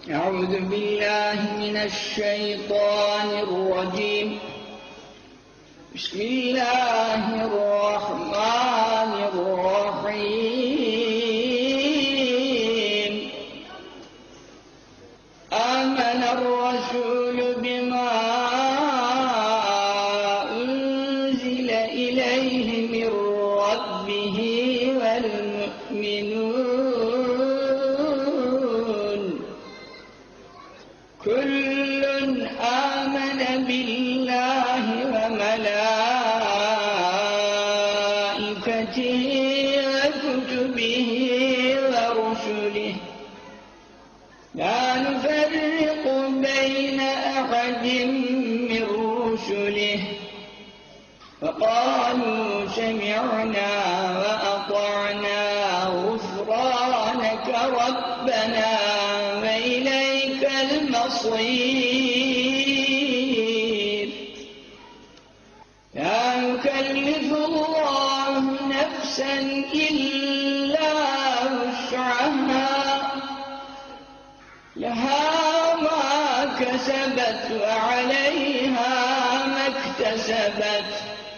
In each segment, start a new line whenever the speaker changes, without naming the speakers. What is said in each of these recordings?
أعوذ بالله من الشيطان الرجيم. بسم الله الرحمن الرحيم. آمن الرسول بما أنزل إليه من ربه والمؤمنون كل آمن بالله وملائكته وكتبه ورسله لا نفرق بين أحد من رسله وقالوا سمعنا وأطعنا غفرانك ربنا وإليك المصير. لا يكلف الله نفسا إلا وسعها لها ما كسبت وعليها ما اكتسبت.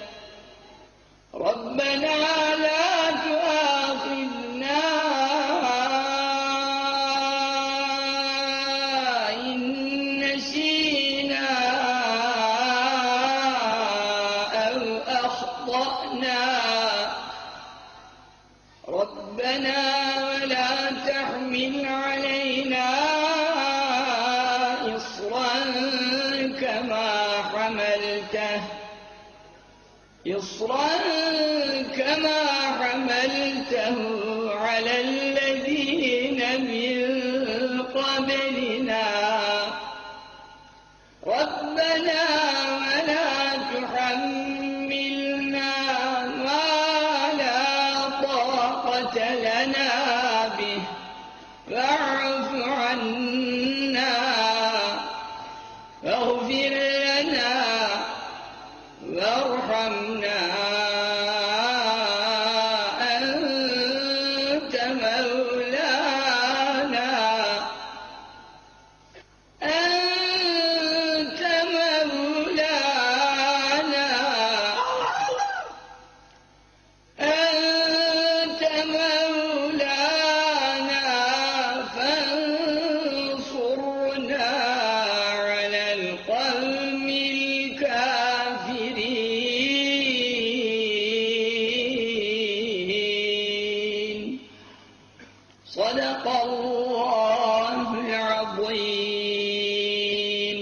ربنا لا تؤاخذنا إن نسينا أو أخطأنا. ربنا ولا تحمل علينا إصرا كما حملته على الذين من قبلنا. ربنا ولا تحملنا ما لا طاقة لنا به واعف عنا واغفر لنا وارحمنا أنت مولانا فانصرنا على القوم الكافرين. صدق الله العظيم.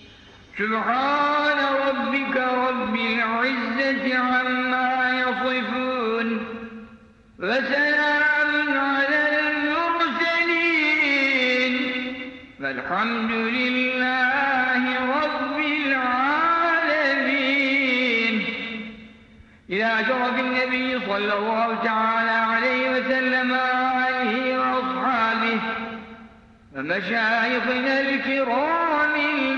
سبحان ربك رب العزة عما يصفون وسلام على المرسلين والحمد لله رب العالمين. إلى شرف النبي صلى الله تعالى عليه وسلم وآله وأصحابه ومشايخنا الكرام